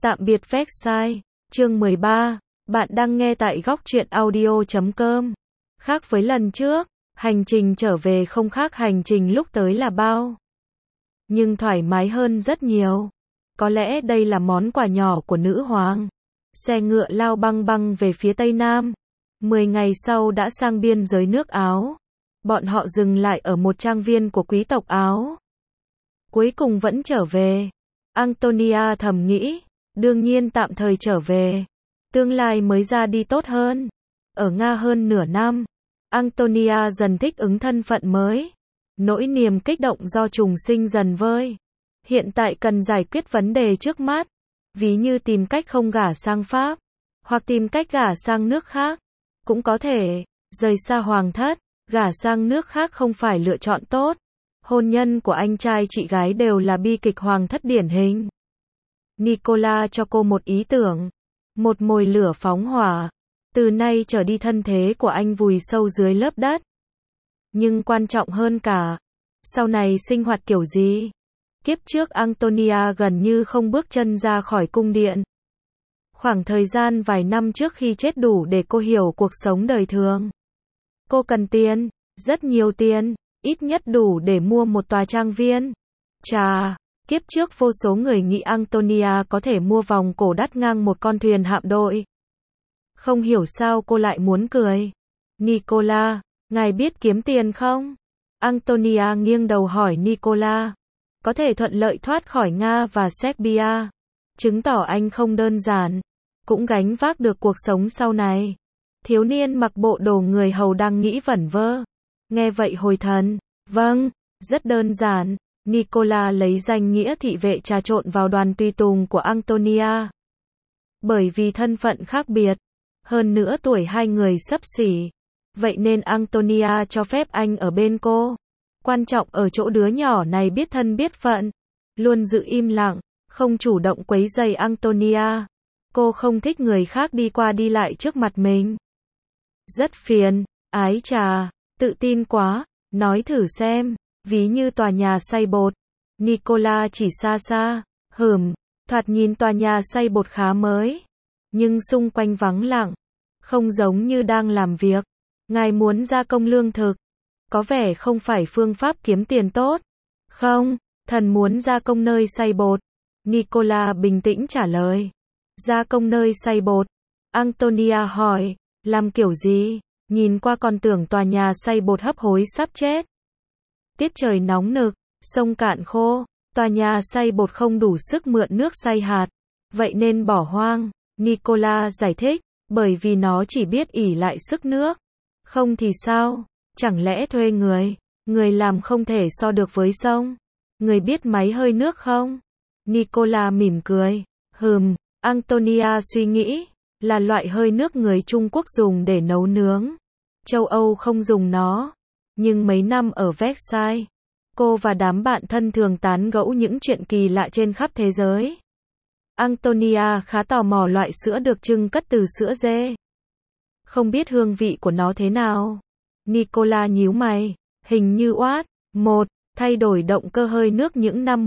Tạm biệt Vexai, chương 13, bạn đang nghe tại góc truyện audio.com. Khác với lần trước, hành trình trở về không khác hành trình lúc tới là bao. Nhưng thoải mái hơn rất nhiều. Có lẽ đây là món quà nhỏ của nữ hoàng. Xe ngựa lao băng băng về phía tây nam. 10 ngày sau đã sang biên giới nước Áo. Bọn họ dừng lại ở một trang viên của quý tộc Áo. Cuối cùng vẫn trở về. Antonia thầm nghĩ, đương nhiên tạm thời trở về. Tương lai mới ra đi tốt hơn. Ở Nga hơn nửa năm, Antonia dần thích ứng thân phận mới. Nỗi niềm kích động do trùng sinh dần vơi. Hiện tại cần giải quyết vấn đề trước mắt. Ví như tìm cách không gả sang Pháp, hoặc tìm cách gả sang nước khác. Cũng có thể, rời xa hoàng thất, gả sang nước khác không phải lựa chọn tốt. Hôn nhân của anh trai chị gái đều là bi kịch hoàng thất điển hình. Nicola cho cô một ý tưởng. Một mồi lửa phóng hỏa. Từ nay trở đi thân thế của anh vùi sâu dưới lớp đất. Nhưng quan trọng hơn cả, sau này sinh hoạt kiểu gì? Kiếp trước Antonia gần như không bước chân ra khỏi cung điện. Khoảng thời gian vài năm trước khi chết đủ để cô hiểu cuộc sống đời thường. Cô cần tiền, rất nhiều tiền, ít nhất đủ để mua một tòa trang viên. Chà, kiếp trước vô số người nghĩ Antonia có thể mua vòng cổ đắt ngang một con thuyền hạm đội. Không hiểu sao cô lại muốn cười. Nicola, ngài biết kiếm tiền không? Antonia nghiêng đầu hỏi Nicola. Có thể thuận lợi thoát khỏi Nga và Serbia. Chứng tỏ anh không đơn giản. Cũng gánh vác được cuộc sống sau này. Thiếu niên mặc bộ đồ người hầu đang nghĩ vẩn vơ. Nghe vậy hồi thần. Vâng, rất đơn giản. Nicola lấy danh nghĩa thị vệ trà trộn vào đoàn tùy tùng của Antonia. Bởi vì thân phận khác biệt. Hơn nữa tuổi hai người xấp xỉ. Vậy nên Antonia cho phép anh ở bên cô. Quan trọng ở chỗ đứa nhỏ này biết thân biết phận. Luôn giữ im lặng, không chủ động quấy rầy Antonia. Cô không thích người khác đi qua đi lại trước mặt mình. Rất phiền, ái chà, tự tin quá, nói thử xem, ví như tòa nhà xay bột. Nicola chỉ xa xa, thoạt nhìn tòa nhà xay bột khá mới. Nhưng xung quanh vắng lặng, không giống như đang làm việc. Ngài muốn gia công lương thực. Có vẻ không phải phương pháp kiếm tiền tốt. Không, thần muốn gia công nơi xay bột. Nicola bình tĩnh trả lời. Gia công nơi xay bột. Antonia hỏi, làm kiểu gì? Nhìn qua còn tưởng tòa nhà xay bột hấp hối sắp chết. Tiết trời nóng nực, sông cạn khô, tòa nhà xay bột không đủ sức mượn nước xay hạt. Vậy nên bỏ hoang. Nicola giải thích, bởi vì nó chỉ biết ỷ lại sức nước. Không thì sao? Chẳng lẽ thuê người làm không thể so được với sông? Người biết máy hơi nước không? Nicola mỉm cười. Antonia suy nghĩ, là loại hơi nước người Trung Quốc dùng để nấu nướng. Châu Âu không dùng nó. Nhưng mấy năm ở Versailles, cô và đám bạn thân thường tán gẫu những chuyện kỳ lạ trên khắp thế giới. Antonia khá tò mò loại sữa được trưng cất từ sữa dê. Không biết hương vị của nó thế nào? Nicola nhíu mày, hình như thay đổi động cơ hơi nước những năm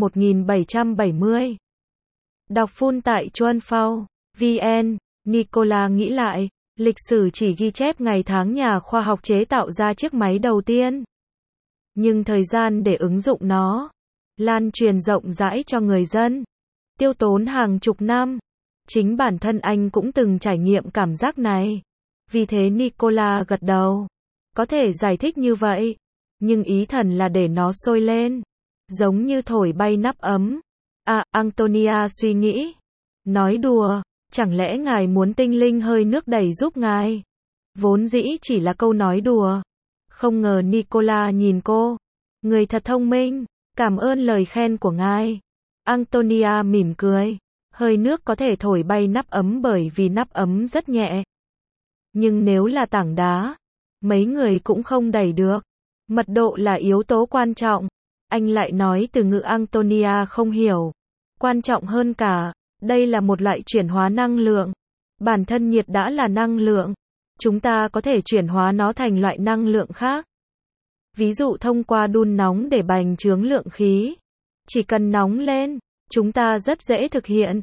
1770. Đọc full tại chuanphao.vn. Nicola nghĩ lại, lịch sử chỉ ghi chép ngày tháng nhà khoa học chế tạo ra chiếc máy đầu tiên. Nhưng thời gian để ứng dụng nó, lan truyền rộng rãi cho người dân, tiêu tốn hàng chục năm. Chính bản thân anh cũng từng trải nghiệm cảm giác này. Vì thế Nicola gật đầu. Có thể giải thích như vậy. Nhưng ý thần là để nó sôi lên. Giống như thổi bay nắp ấm. Antonia suy nghĩ. Nói đùa. Chẳng lẽ ngài muốn tinh linh hơi nước đẩy giúp ngài? Vốn dĩ chỉ là câu nói đùa. Không ngờ Nicola nhìn cô. Người thật thông minh. Cảm ơn lời khen của ngài. Antonia mỉm cười. Hơi nước có thể thổi bay nắp ấm bởi vì nắp ấm rất nhẹ. Nhưng nếu là tảng đá, mấy người cũng không đẩy được. Mật độ là yếu tố quan trọng. Anh lại nói từ ngữ Antonia không hiểu. Quan trọng hơn cả, đây là một loại chuyển hóa năng lượng. Bản thân nhiệt đã là năng lượng. Chúng ta có thể chuyển hóa nó thành loại năng lượng khác. Ví dụ thông qua đun nóng để bành trướng lượng khí. Chỉ cần nóng lên, chúng ta rất dễ thực hiện.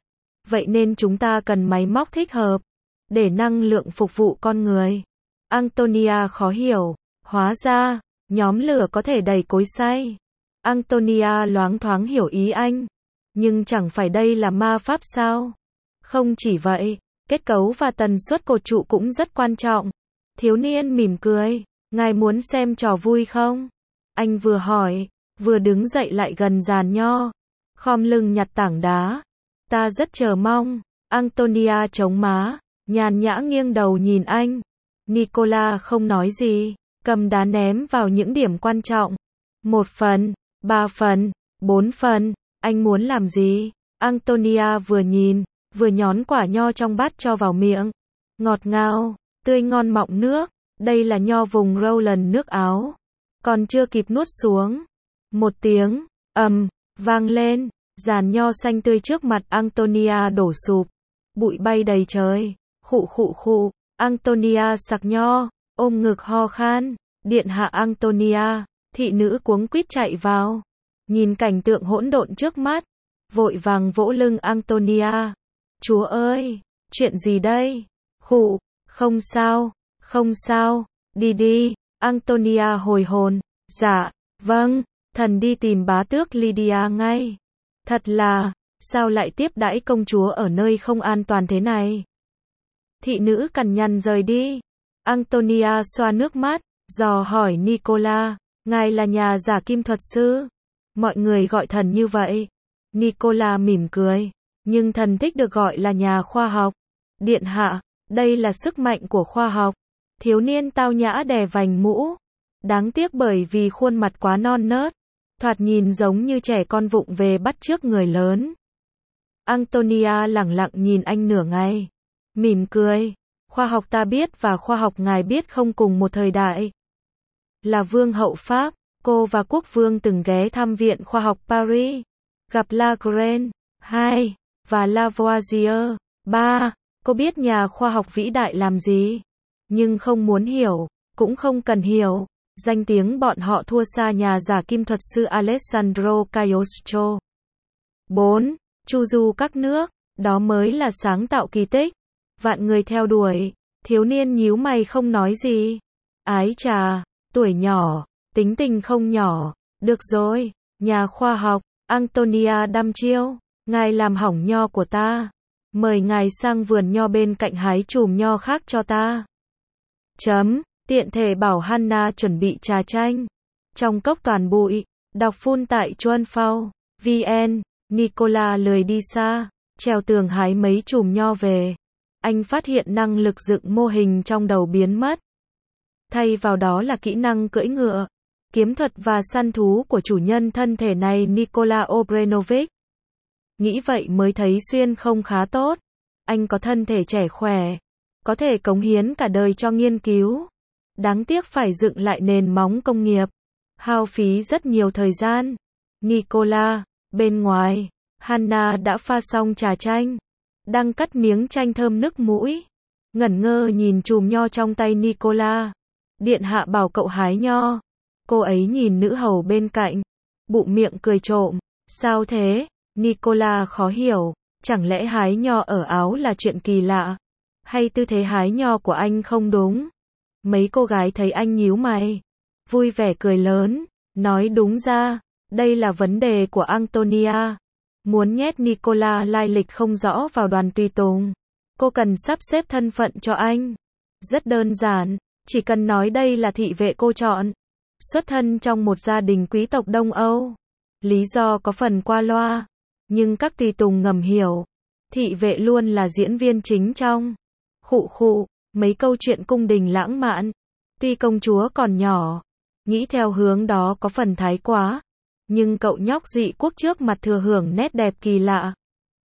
vậy nên chúng ta cần máy móc thích hợp để năng lượng phục vụ con người. Antonia khó hiểu, hóa ra, nhóm lửa có thể đẩy cối xay. Antonia loáng thoáng hiểu ý anh, nhưng chẳng phải đây là ma pháp sao? Không chỉ vậy, kết cấu và tần suất cột trụ cũng rất quan trọng. Thiếu niên mỉm cười, ngài muốn xem trò vui không? Anh vừa hỏi, vừa đứng dậy lại gần giàn nho, khom lưng nhặt tảng đá. Ta rất chờ mong. Antonia chống má, nhàn nhã nghiêng đầu nhìn anh. Nicola không nói gì, cầm đá ném vào những điểm quan trọng. 1 phần, 3 phần, 4 phần, anh muốn làm gì? Antonia vừa nhìn, vừa nhón quả nho trong bát cho vào miệng. Ngọt ngào, tươi ngon mọng nước, đây là nho vùng Rowland nước Áo. Còn chưa kịp nuốt xuống, một tiếng ầm vang lên, giàn nho xanh tươi trước mặt Antonia đổ sụp, bụi bay đầy trời. Khụ khụ khụ, Antonia sặc nho, ôm ngực ho khan. Điện hạ Antonia, thị nữ cuống quýt chạy vào, nhìn cảnh tượng hỗn độn trước mắt, vội vàng vỗ lưng Antonia. Chúa ơi, chuyện gì đây? Khụ, không sao, không sao, đi đi. Antonia hồi hồn, dạ, vâng, thần đi tìm bá tước Lydia ngay. Thật là, sao lại tiếp đãi công chúa ở nơi không an toàn thế này? Thị nữ cằn nhằn rời đi. Antonia xoa nước mắt, dò hỏi Nicola, ngài là nhà giả kim thuật sư? Mọi người gọi thần như vậy. Nicola mỉm cười, nhưng thần thích được gọi là nhà khoa học. Điện hạ, đây là sức mạnh của khoa học. Thiếu niên tao nhã đè vành mũ. Đáng tiếc bởi vì khuôn mặt quá non nớt, thoạt nhìn giống như trẻ con vụng về bắt chước người lớn. Antonia lẳng lặng nhìn anh nửa ngày, mỉm cười. Khoa học ta biết và khoa học ngài biết không cùng một thời đại. Là vương hậu Pháp, cô và quốc vương từng ghé thăm viện khoa học Paris, gặp Lagrange, 2, và Lavoisier, 3. Cô biết nhà khoa học vĩ đại làm gì, nhưng không muốn hiểu, cũng không cần hiểu. Danh tiếng bọn họ thua xa nhà giả kim thuật sư Alessandro Cagliostro. 4. Chu du các nước, đó mới là sáng tạo kỳ tích. Vạn người theo đuổi, thiếu niên nhíu mày không nói gì. Ái chà, tuổi nhỏ, tính tình không nhỏ. Được rồi, nhà khoa học. Antonia đăm chiêu, ngài làm hỏng nho của ta. Mời ngài sang vườn nho bên cạnh hái chùm nho khác cho ta. Tiện thể bảo Hannah chuẩn bị trà chanh. Trong cốc toàn bụi, đọc phun tại Chuan Phao, VN, Nicola lười đi xa, trèo tường hái mấy chùm nho về. Anh phát hiện năng lực dựng mô hình trong đầu biến mất. Thay vào đó là kỹ năng cưỡi ngựa, kiếm thuật và săn thú của chủ nhân thân thể này Nikola Obrenovic. Nghĩ vậy mới thấy xuyên không khá tốt. Anh có thân thể trẻ khỏe, có thể cống hiến cả đời cho nghiên cứu. Đáng tiếc phải dựng lại nền móng công nghiệp, hao phí rất nhiều thời gian. Nicola, bên ngoài, Hannah đã pha xong trà chanh, đang cắt miếng chanh thơm nức mũi, ngẩn ngơ nhìn chùm nho trong tay Nicola. Điện hạ bảo cậu hái nho. Cô ấy nhìn nữ hầu bên cạnh, bụng miệng cười trộm. Sao thế? Nicola khó hiểu, chẳng lẽ hái nho ở Áo là chuyện kỳ lạ? Hay tư thế hái nho của anh không đúng? Mấy cô gái thấy anh nhíu mày, vui vẻ cười lớn, nói đúng ra, đây là vấn đề của Antonia. Muốn nhét Nicola lai lịch không rõ vào đoàn tùy tùng. Cô cần sắp xếp thân phận cho anh. Rất đơn giản, chỉ cần nói đây là thị vệ cô chọn. Xuất thân trong một gia đình quý tộc Đông Âu. Lý do có phần qua loa, nhưng các tùy tùng ngầm hiểu. Thị vệ luôn là diễn viên chính trong khụ khụ mấy câu chuyện cung đình lãng mạn. Tuy công chúa còn nhỏ, nghĩ theo hướng đó có phần thái quá, nhưng cậu nhóc dị quốc trước mặt thừa hưởng nét đẹp kỳ lạ.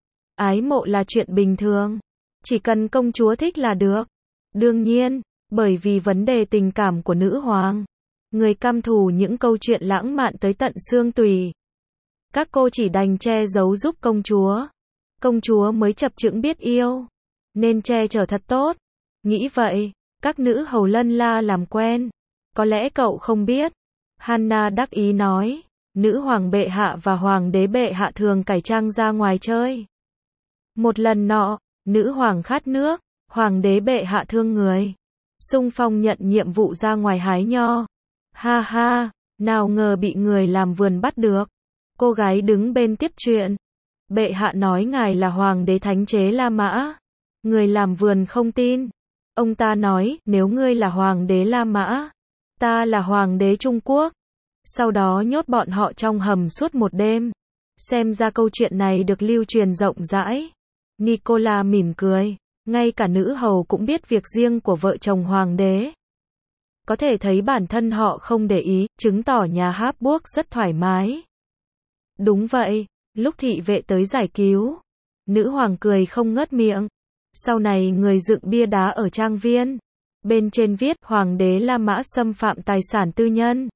Ái mộ là chuyện bình thường, chỉ cần công chúa thích là được. Đương nhiên, bởi vì vấn đề tình cảm của nữ hoàng, người căm thù những câu chuyện lãng mạn tới tận xương tủy. Các cô chỉ đành che giấu giúp công chúa. Công chúa mới chập chững biết yêu, nên che chở thật tốt. Nghĩ vậy, các nữ hầu lân la làm quen. Có lẽ cậu không biết. Hannah đắc ý nói, nữ hoàng bệ hạ và hoàng đế bệ hạ thường cải trang ra ngoài chơi. Một lần nọ, nữ hoàng khát nước, hoàng đế bệ hạ thương người. Xung phong nhận nhiệm vụ ra ngoài hái nho. Ha ha, nào ngờ bị người làm vườn bắt được. Cô gái đứng bên tiếp chuyện. Bệ hạ nói ngài là hoàng đế thánh chế La Mã. Người làm vườn không tin. Ông ta nói, nếu ngươi là hoàng đế La Mã, ta là hoàng đế Trung Quốc. Sau đó nhốt bọn họ trong hầm suốt một đêm. Xem ra câu chuyện này được lưu truyền rộng rãi. Nicola mỉm cười. Ngay cả nữ hầu cũng biết việc riêng của vợ chồng hoàng đế. Có thể thấy bản thân họ không để ý, chứng tỏ nhà Habsburg rất thoải mái. Đúng vậy, lúc thị vệ tới giải cứu, nữ hoàng cười không ngớt miệng. Sau này người dựng bia đá ở trang viên. Bên trên viết, hoàng đế La Mã xâm phạm tài sản tư nhân.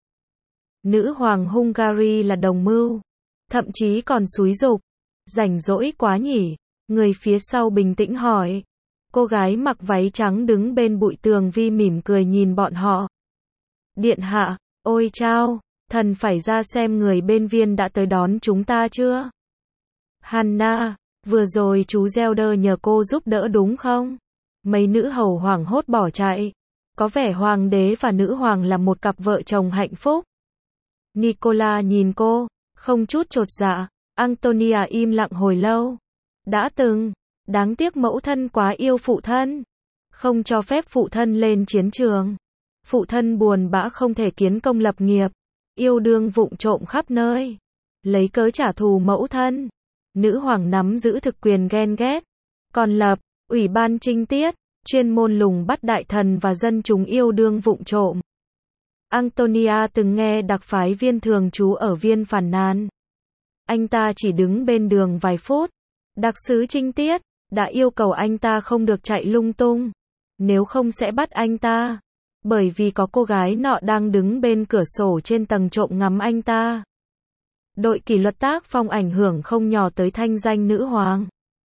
Nữ hoàng Hungary là đồng mưu. Thậm chí còn xúi giục. Rảnh rỗi quá nhỉ? Người phía sau bình tĩnh hỏi. Cô gái mặc váy trắng đứng bên bụi tường vi mỉm cười nhìn bọn họ. Điện hạ, ôi chao, thần phải ra xem người bên viên đã tới đón chúng ta chưa? Hanna, vừa rồi chú Zelder nhờ cô giúp đỡ đúng không? Mấy nữ hầu hoảng hốt bỏ chạy. Có vẻ hoàng đế và nữ hoàng là một cặp vợ chồng hạnh phúc. Nicola nhìn cô, không chút chột dạ. Antonia im lặng hồi lâu. Đã từng, đáng tiếc mẫu thân quá yêu phụ thân. Không cho phép phụ thân lên chiến trường. Phụ thân buồn bã không thể kiến công lập nghiệp. Yêu đương vụng trộm khắp nơi. Lấy cớ trả thù mẫu thân. Nữ hoàng nắm giữ thực quyền ghen ghét. Còn lập, ủy ban trinh tiết, chuyên môn lùng bắt đại thần và dân chúng yêu đương vụng trộm. Antonia từng nghe đặc phái viên thường trú ở Viên phàn nàn. Anh ta chỉ đứng bên đường vài phút. Đặc sứ trinh tiết đã yêu cầu anh ta không được chạy lung tung. Nếu không sẽ bắt anh ta. Bởi vì có cô gái nọ đang đứng bên cửa sổ trên tầng trộm ngắm anh ta. Đội kỷ luật tác phong ảnh hưởng không nhỏ tới thanh danh nữ hoàng.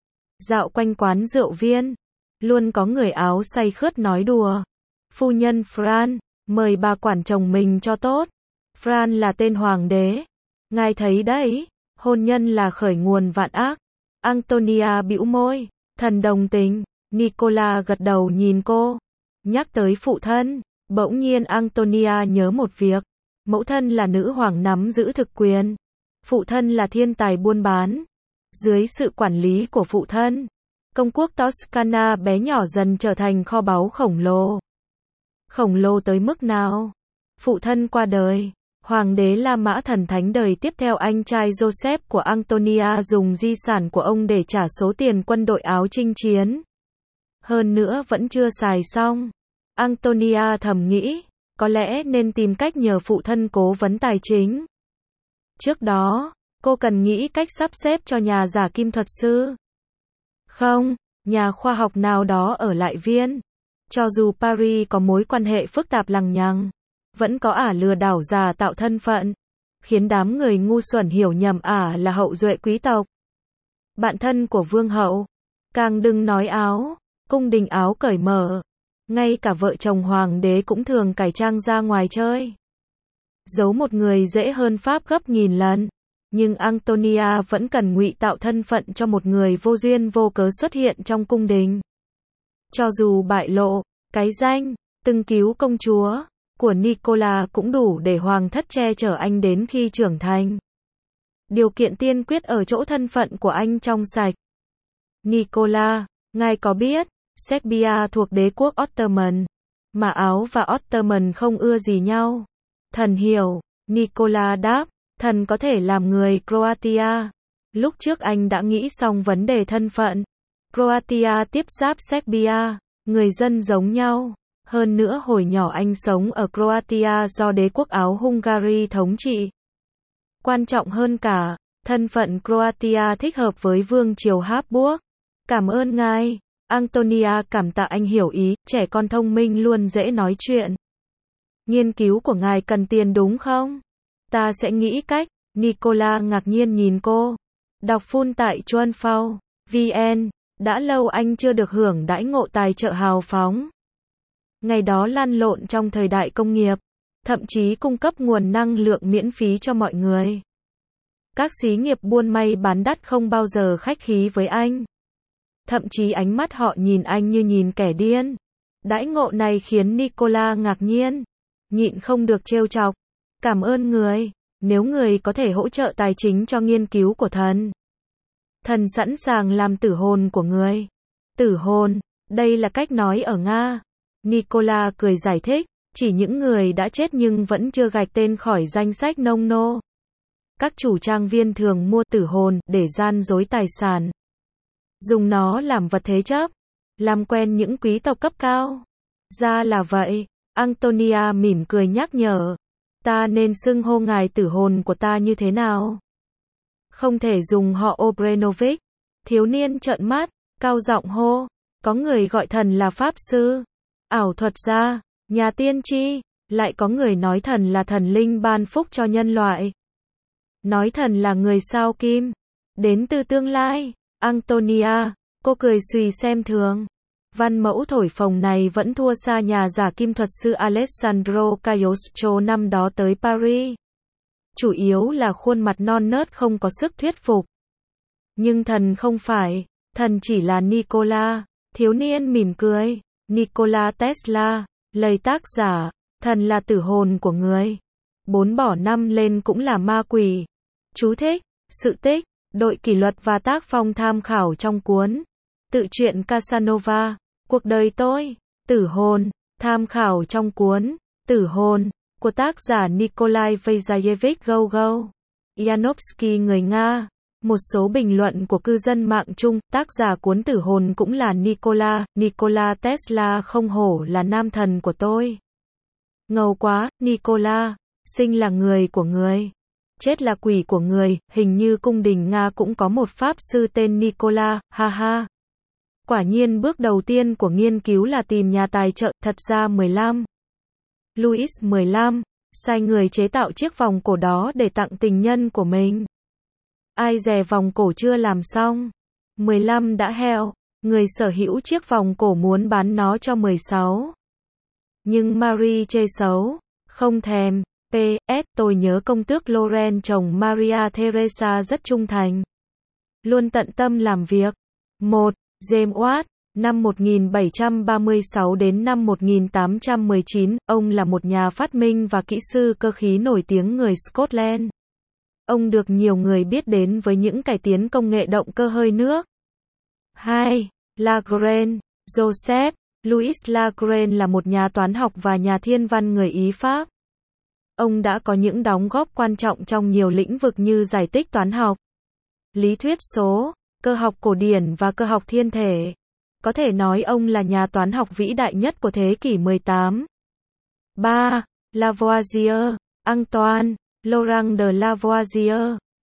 Dạo quanh quán rượu viên, luôn có người áo say khướt nói đùa. Phu nhân Fran, mời bà quản chồng mình cho tốt. Fran là tên hoàng đế. Ngài thấy đấy, hôn nhân là khởi nguồn vạn ác. Antonia bĩu môi, thần đồng tình. Nicola gật đầu nhìn cô. Nhắc tới phụ thân, bỗng nhiên Antonia nhớ một việc. Mẫu thân là nữ hoàng nắm giữ thực quyền. Phụ thân là thiên tài buôn bán. Dưới sự quản lý của phụ thân, công quốc Toscana bé nhỏ dần trở thành kho báu khổng lồ. Khổng lồ tới mức nào? Phụ thân qua đời. Hoàng đế La Mã thần thánh đời tiếp theo anh trai Joseph của Antonia dùng di sản của ông để trả số tiền quân đội áo chinh chiến. Hơn nữa vẫn chưa xài xong. Antonia thầm nghĩ, có lẽ nên tìm cách nhờ phụ thân cố vấn tài chính. Trước đó, cô cần nghĩ cách sắp xếp cho nhà giả kim thuật sư. Không, nhà khoa học nào đó ở lại Viên. Cho dù Paris có mối quan hệ phức tạp lằng nhằng, vẫn có ả lừa đảo giả tạo thân phận, khiến đám người ngu xuẩn hiểu nhầm ả là hậu duệ quý tộc. Bạn thân của vương hậu. Càng đừng nói áo, cung đình áo cởi mở. Ngay cả vợ chồng hoàng đế cũng thường cải trang ra ngoài chơi. Giấu một người dễ hơn Pháp gấp nghìn lần. Nhưng Antonia vẫn cần ngụy tạo thân phận cho một người vô duyên vô cớ xuất hiện trong cung đình. Cho dù bại lộ, cái danh, từng cứu công chúa, của Nicola cũng đủ để hoàng thất che chở anh đến khi trưởng thành. Điều kiện tiên quyết ở chỗ thân phận của anh trong sạch. Nicola, ngài có biết, Serbia thuộc đế quốc Ottoman, mà Áo và Ottoman không ưa gì nhau. Thần hiểu, Nicola đáp, thần có thể làm người Croatia. Lúc trước anh đã nghĩ xong vấn đề thân phận. Croatia tiếp giáp Serbia, người dân giống nhau. Hơn nữa hồi nhỏ anh sống ở Croatia do đế quốc Áo Hungary thống trị. Quan trọng hơn cả, thân phận Croatia thích hợp với vương triều Habsburg. Cảm ơn ngài. Antonia cảm tạ anh hiểu ý, trẻ con thông minh luôn dễ nói chuyện. Nghiên cứu của ngài cần tiền đúng không? Ta sẽ nghĩ cách. Nicola ngạc nhiên nhìn cô. Đọc full tại Chuanfao, VN. Đã lâu anh chưa được hưởng đãi ngộ tài trợ hào phóng. Ngày đó lăn lộn trong thời đại công nghiệp, thậm chí cung cấp nguồn năng lượng miễn phí cho mọi người. Các xí nghiệp buôn may bán đắt không bao giờ khách khí với anh. thậm chí ánh mắt họ nhìn anh như nhìn kẻ điên. Đãi ngộ này khiến Nicola ngạc nhiên, nhịn không được trêu chọc. Cảm ơn người, nếu người có thể hỗ trợ tài chính cho nghiên cứu của thần. Thần sẵn sàng làm tử hồn của người. Tử hồn, đây là cách nói ở Nga. Nicola cười giải thích, chỉ những người đã chết nhưng vẫn chưa gạch tên khỏi danh sách nông nô. Các chủ trang viên thường mua tử hồn để gian dối tài sản, dùng nó làm vật thế chấp, làm quen những quý tộc cấp cao. Ra là vậy, Antonia mỉm cười nhắc nhở. Ta nên xưng hô ngài tử hồn của ta như thế nào? Không thể dùng họ Obrenovic. Thiếu niên trợn mắt, cao giọng hô. Có người gọi thần là pháp sư, ảo thuật gia, nhà tiên tri, lại có người nói thần là thần linh ban phúc cho nhân loại. Nói thần là người sao kim, đến từ tương lai. Antonia, cô cười xùy xem thường. Văn mẫu thổi phồng này vẫn thua xa nhà giả kim thuật sư Alessandro Cagliostro năm đó tới Paris. Chủ yếu là khuôn mặt non nớt không có sức thuyết phục. Nhưng thần không phải, thần chỉ là Nikola. Thiếu niên mỉm cười. Nikola Tesla, lời tác giả, thần là tử hồn của người. 4 bỏ 5 lên cũng là ma quỷ. Chú thích, sự tích, đội kỷ luật và tác phong tham khảo trong cuốn Tự truyện Casanova, cuộc đời tôi, tử hồn, tham khảo trong cuốn Tử hồn của tác giả Nikolai Vazayevich Gogol. Yanovsky người Nga. Một số bình luận của cư dân mạng chung, tác giả cuốn Tử hồn cũng là Nikola. Nikola Tesla không hổ là nam thần của tôi. Ngầu quá, Nikola, sinh là người của người, chết là quỷ của người. Hình như cung đình Nga cũng có một pháp sư tên Nikola, ha ha. Quả nhiên bước đầu tiên của nghiên cứu là tìm nhà tài trợ. Thật ra 15. Louis 15 sai người chế tạo chiếc vòng cổ đó để tặng tình nhân của mình. Ai dè vòng cổ chưa làm xong, 15 đã heo. Người sở hữu chiếc vòng cổ muốn bán nó cho 16. Nhưng Marie chê xấu, không thèm. P.S. Tôi nhớ công tước Loren chồng Maria Theresa rất trung thành, luôn tận tâm làm việc. 1. James Watt, năm 1736 đến năm 1819, ông là một nhà phát minh và kỹ sư cơ khí nổi tiếng người Scotland. Ông được nhiều người biết đến với những cải tiến công nghệ động cơ hơi nước. 2. Lagrange, Joseph Louis Lagrange là một nhà toán học và nhà thiên văn người Ý Pháp. Ông đã có những đóng góp quan trọng trong nhiều lĩnh vực như giải tích toán học, lý thuyết số, cơ học cổ điển và cơ học thiên thể. Có thể nói ông là nhà toán học vĩ đại nhất của thế kỷ 18. 3. Lavoisier, Antoine Laurent de Lavoisier,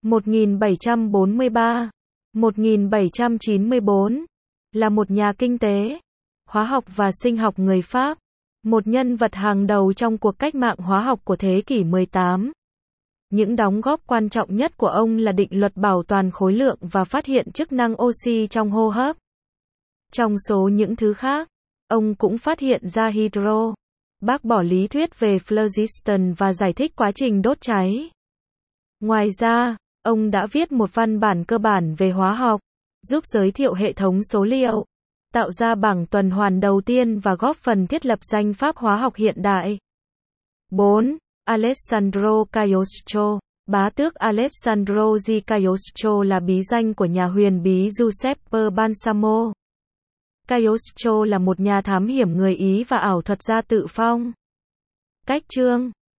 1743-1794, là một nhà kinh tế, hóa học và sinh học người Pháp, một nhân vật hàng đầu trong cuộc cách mạng hóa học của thế kỷ 18. Những đóng góp quan trọng nhất của ông là định luật bảo toàn khối lượng và phát hiện chức năng oxy trong hô hấp. Trong số những thứ khác, ông cũng phát hiện ra hydro, bác bỏ lý thuyết về phlogiston và giải thích quá trình đốt cháy. Ngoài ra, ông đã viết một văn bản cơ bản về hóa học, giúp giới thiệu hệ thống số liệu, tạo ra bảng tuần hoàn đầu tiên và góp phần thiết lập danh pháp hóa học hiện đại. 4. Alessandro Cagliostro, bá tước Alessandro di Cagliostro là bí danh của nhà huyền bí Giuseppe Balsamo. Cagliostro là một nhà thám hiểm người Ý và ảo thuật gia tự phong. Cách chương